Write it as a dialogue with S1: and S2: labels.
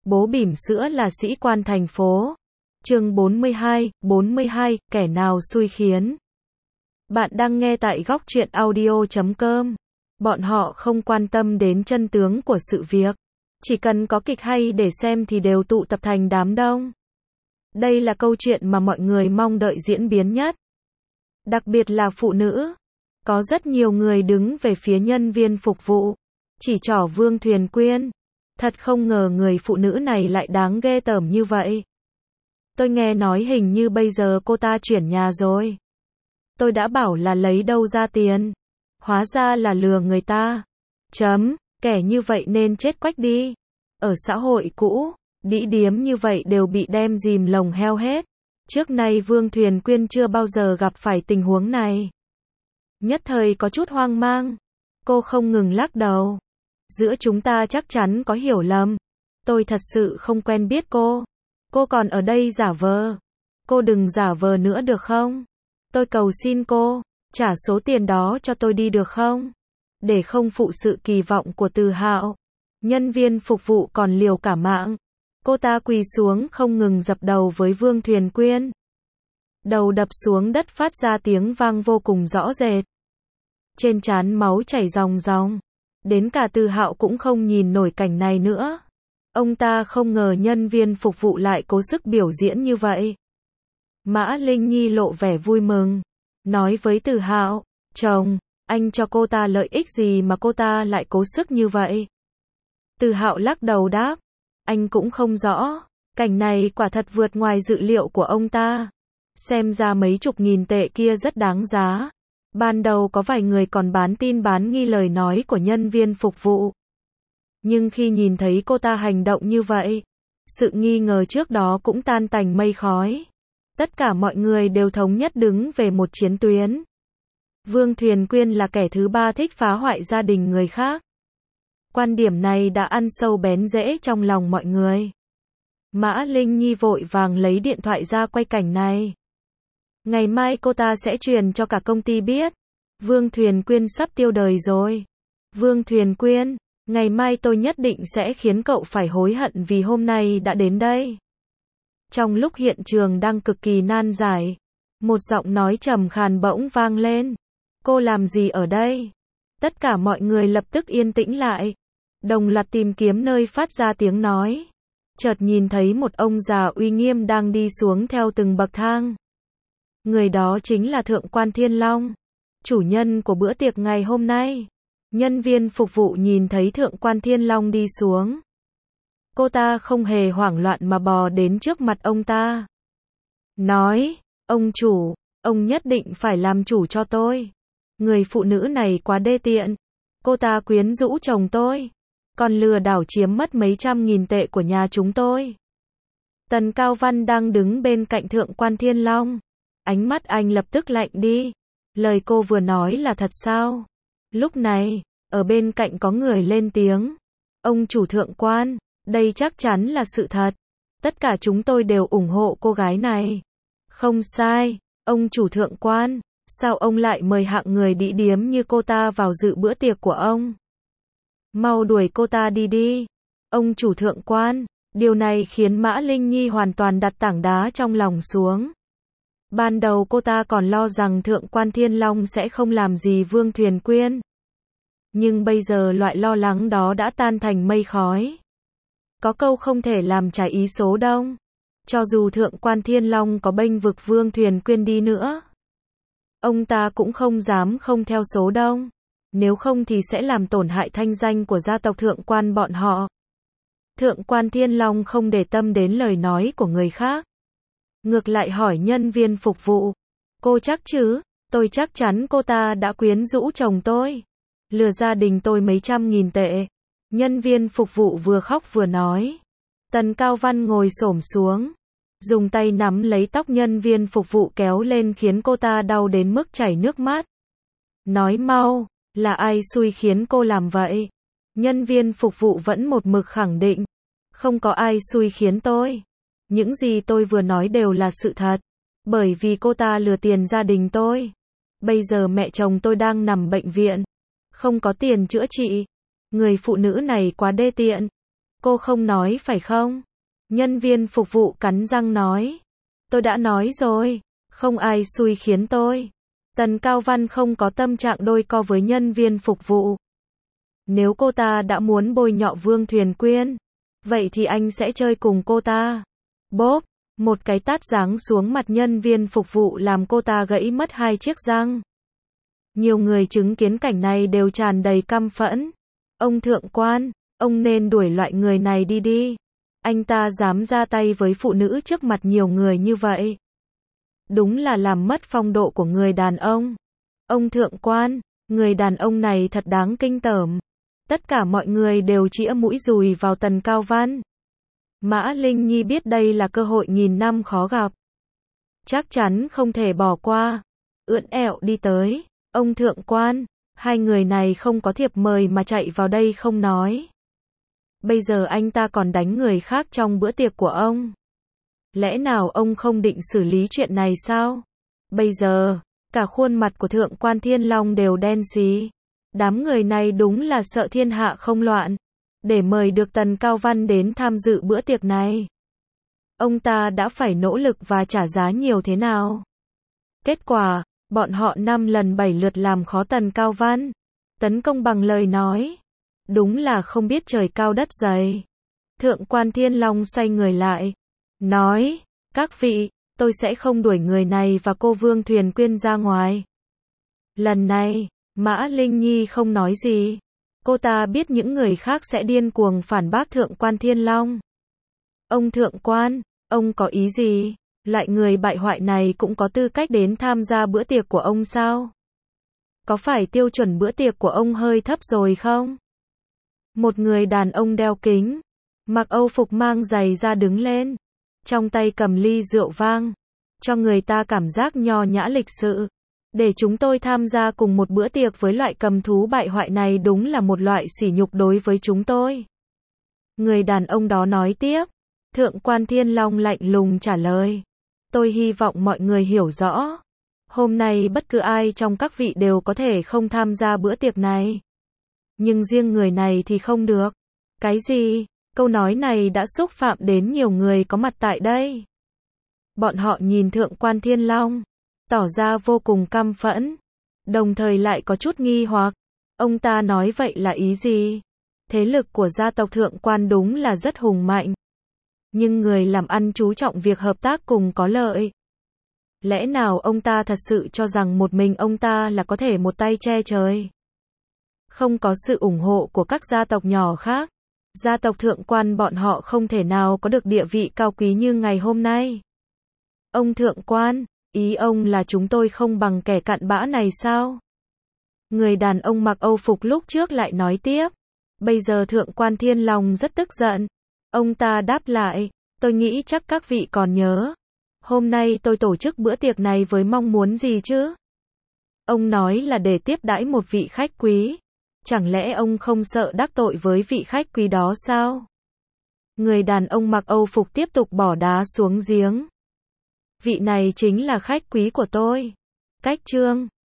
S1: Bố bỉm sữa là sĩ quan thành phố. Chương 42, kẻ nào xui khiến. Bạn đang nghe tại góc truyện audio.com. Bọn họ không quan tâm đến chân tướng của sự việc. Chỉ cần có kịch hay để xem thì đều tụ tập thành đám đông. Đây là câu chuyện mà mọi người mong đợi diễn biến nhất. Đặc biệt là phụ nữ. Có rất nhiều người đứng về phía nhân viên phục vụ. Chỉ trỏ Vương Thuyền Quyên. Thật không ngờ người phụ nữ này lại đáng ghê tởm như vậy. Tôi nghe nói hình như bây giờ cô ta chuyển nhà rồi. Tôi đã bảo là lấy đâu ra tiền. Hóa ra là lừa người ta. Kẻ như vậy nên chết quách đi. Ở xã hội cũ, đĩ điếm như vậy đều bị đem dìm lồng heo hết. Trước nay Vương Thuyền Quyên chưa bao giờ gặp phải tình huống này. Nhất thời có chút hoang mang. Cô không ngừng lắc đầu. Giữa chúng ta chắc chắn có hiểu lầm. Tôi thật sự không quen biết cô. Cô còn ở đây giả vờ. Cô đừng giả vờ nữa được không? Tôi cầu xin cô, trả số tiền đó cho tôi đi được không? Để không phụ sự kỳ vọng của Từ Hạo. Nhân viên phục vụ còn liều cả mạng. Cô ta quỳ xuống không ngừng dập đầu với Vương Thuyền Quyên. Đầu đập xuống đất phát ra tiếng vang vô cùng rõ rệt. Trên trán máu chảy ròng ròng. Đến cả Từ Hạo cũng không nhìn nổi cảnh này nữa. Ông ta không ngờ nhân viên phục vụ lại cố sức biểu diễn như vậy. Mã Linh Nhi lộ vẻ vui mừng. Nói với Từ Hạo, chồng, anh cho cô ta lợi ích gì mà cô ta lại cố sức như vậy? Từ Hạo lắc đầu đáp, anh cũng không rõ. Cảnh này quả thật vượt ngoài dự liệu của ông ta. Xem ra mấy chục nghìn tệ kia rất đáng giá. Ban đầu có vài người còn bán tin bán nghi lời nói của nhân viên phục vụ. Nhưng khi nhìn thấy cô ta hành động như vậy, sự nghi ngờ trước đó cũng tan tành mây khói. Tất cả mọi người đều thống nhất đứng về một chiến tuyến. Vương Thuyền Quyên là kẻ thứ ba thích phá hoại gia đình người khác. Quan điểm này đã ăn sâu bén rễ trong lòng mọi người. Mã Linh Nhi vội vàng lấy điện thoại ra quay cảnh này. Ngày mai cô ta sẽ truyền cho cả công ty biết. Vương Thuyền Quyên sắp tiêu đời rồi. Vương Thuyền Quyên, ngày mai tôi nhất định sẽ khiến cậu phải hối hận vì hôm nay đã đến đây. Trong lúc hiện trường đang cực kỳ nan giải, một giọng nói trầm khàn bỗng vang lên. Cô làm gì ở đây? Tất cả mọi người lập tức yên tĩnh lại. Đồng loạt tìm kiếm nơi phát ra tiếng nói. Chợt nhìn thấy một ông già uy nghiêm đang đi xuống theo từng bậc thang. Người đó chính là Thượng quan Thiên Long, chủ nhân của bữa tiệc ngày hôm nay. Nhân viên phục vụ nhìn thấy Thượng quan Thiên Long đi xuống. Cô ta không hề hoảng loạn mà bò đến trước mặt ông ta. Nói, ông chủ, ông nhất định phải làm chủ cho tôi. Người phụ nữ này quá đê tiện. Cô ta quyến rũ chồng tôi. Còn lừa đảo chiếm mất mấy trăm nghìn tệ của nhà chúng tôi. Tần Cao Văn đang đứng bên cạnh Thượng quan Thiên Long. Ánh mắt anh lập tức lạnh đi. Lời cô vừa nói là thật sao? Lúc này, ở bên cạnh có người lên tiếng. Ông chủ Thượng quan, đây chắc chắn là sự thật. Tất cả chúng tôi đều ủng hộ cô gái này. Không sai, ông chủ Thượng quan, sao ông lại mời hạng người đĩ điếm như cô ta vào dự bữa tiệc của ông? Mau đuổi cô ta đi đi. Ông chủ Thượng quan, điều này khiến Mã Linh Nhi hoàn toàn đặt tảng đá trong lòng xuống. Ban đầu cô ta còn lo rằng Thượng quan Thiên Long sẽ không làm gì Vương Thuyền Quyên. Nhưng bây giờ loại lo lắng đó đã tan thành mây khói. Có câu không thể làm trái ý số đông. Cho dù Thượng quan Thiên Long có bênh vực Vương Thuyền Quyên đi nữa, ông ta cũng không dám không theo số đông. Nếu không thì sẽ làm tổn hại thanh danh của gia tộc Thượng quan bọn họ. Thượng quan Thiên Long không để tâm đến lời nói của người khác. Ngược lại hỏi nhân viên phục vụ. Cô chắc chứ? Tôi chắc chắn cô ta đã quyến rũ chồng tôi. Lừa gia đình tôi mấy trăm nghìn tệ. Nhân viên phục vụ vừa khóc vừa nói. Tần Cao Văn ngồi xổm xuống. Dùng tay nắm lấy tóc nhân viên phục vụ kéo lên khiến cô ta đau đến mức chảy nước mắt. Nói mau, là ai xui khiến cô làm vậy? Nhân viên phục vụ vẫn một mực khẳng định. Không có ai xui khiến tôi. Những gì tôi vừa nói đều là sự thật. Bởi vì cô ta lừa tiền gia đình tôi. Bây giờ mẹ chồng tôi đang nằm bệnh viện. Không có tiền chữa trị. Người phụ nữ này quá đê tiện. Cô không nói phải không? Nhân viên phục vụ cắn răng nói. Tôi đã nói rồi, không ai xui khiến tôi. Tần Cao Văn không có tâm trạng đôi co với nhân viên phục vụ. Nếu cô ta đã muốn bôi nhọ Vương Thuyền Quyên, vậy thì anh sẽ chơi cùng cô ta. Bốp, một cái tát giáng xuống mặt nhân viên phục vụ làm cô ta gãy mất 2 chiếc răng. Nhiều người chứng kiến cảnh này đều tràn đầy căm phẫn. Ông thượng quan, ông nên đuổi loại người này đi đi. Anh ta dám ra tay với phụ nữ trước mặt nhiều người như vậy. Đúng là làm mất phong độ của người đàn ông. Ông thượng quan, người đàn ông này thật đáng kinh tởm. Tất cả mọi người đều chĩa mũi dùi vào Tần Cao Văn. Mã Linh Nhi biết đây là cơ hội nghìn năm khó gặp. Chắc chắn không thể bỏ qua. Ưỡn ẹo đi tới. Ông thượng quan, hai người này không có thiệp mời mà chạy vào đây không nói. Bây giờ anh ta còn đánh người khác trong bữa tiệc của ông. Lẽ nào ông không định xử lý chuyện này sao? Bây giờ, cả khuôn mặt của thượng quan Thiên Long đều đen xí. Đám người này đúng là sợ thiên hạ không loạn. Để mời được Tần Cao Văn đến tham dự bữa tiệc này, ông ta đã phải nỗ lực và trả giá nhiều thế nào? Kết quả, bọn họ 5 lần 7 lượt làm khó Tần Cao Văn. Tấn công bằng lời nói. Đúng là không biết trời cao đất dày. Thượng quan Thiên Long xoay người lại. Nói, các vị, tôi sẽ không đuổi người này và cô Vương Thuyền Quyên ra ngoài. Lần này, Mã Linh Nhi không nói gì. Cô ta biết những người khác sẽ điên cuồng phản bác thượng quan Thiên Long. Ông thượng quan, ông có ý gì? Loại người bại hoại này cũng có tư cách đến tham gia bữa tiệc của ông sao? Có phải tiêu chuẩn bữa tiệc của ông hơi thấp rồi không? Một người đàn ông đeo kính, mặc Âu phục mang giày ra đứng lên, trong tay cầm ly rượu vang, cho người ta cảm giác nho nhã lịch sự. Để chúng tôi tham gia cùng một bữa tiệc với loại cầm thú bại hoại này đúng là một loại sỉ nhục đối với chúng tôi. Người đàn ông đó nói tiếp. Thượng quan Thiên Long lạnh lùng trả lời. Tôi hy vọng mọi người hiểu rõ. Hôm nay bất cứ ai trong các vị đều có thể không tham gia bữa tiệc này. Nhưng riêng người này thì không được. Cái gì? Câu nói này đã xúc phạm đến nhiều người có mặt tại đây. Bọn họ nhìn thượng quan Thiên Long, tỏ ra vô cùng căm phẫn, đồng thời lại có chút nghi hoặc. Ông ta nói vậy là ý gì? Thế lực của gia tộc thượng quan đúng là rất hùng mạnh. Nhưng người làm ăn chú trọng việc hợp tác cùng có lợi. Lẽ nào ông ta thật sự cho rằng một mình ông ta là có thể một tay che trời? Không có sự ủng hộ của các gia tộc nhỏ khác, gia tộc thượng quan bọn họ không thể nào có được địa vị cao quý như ngày hôm nay. Ông thượng quan, ý ông là chúng tôi không bằng kẻ cặn bã này sao? Người đàn ông mặc Âu phục lúc trước lại nói tiếp. Bây giờ thượng quan Thiên Long rất tức giận. Ông ta đáp lại, tôi nghĩ chắc các vị còn nhớ. Hôm nay tôi tổ chức bữa tiệc này với mong muốn gì chứ? Ông nói là để tiếp đãi một vị khách quý. Chẳng lẽ ông không sợ đắc tội với vị khách quý đó sao? Người đàn ông mặc Âu phục tiếp tục bỏ đá xuống giếng. Vị này chính là khách quý của tôi. Cách chương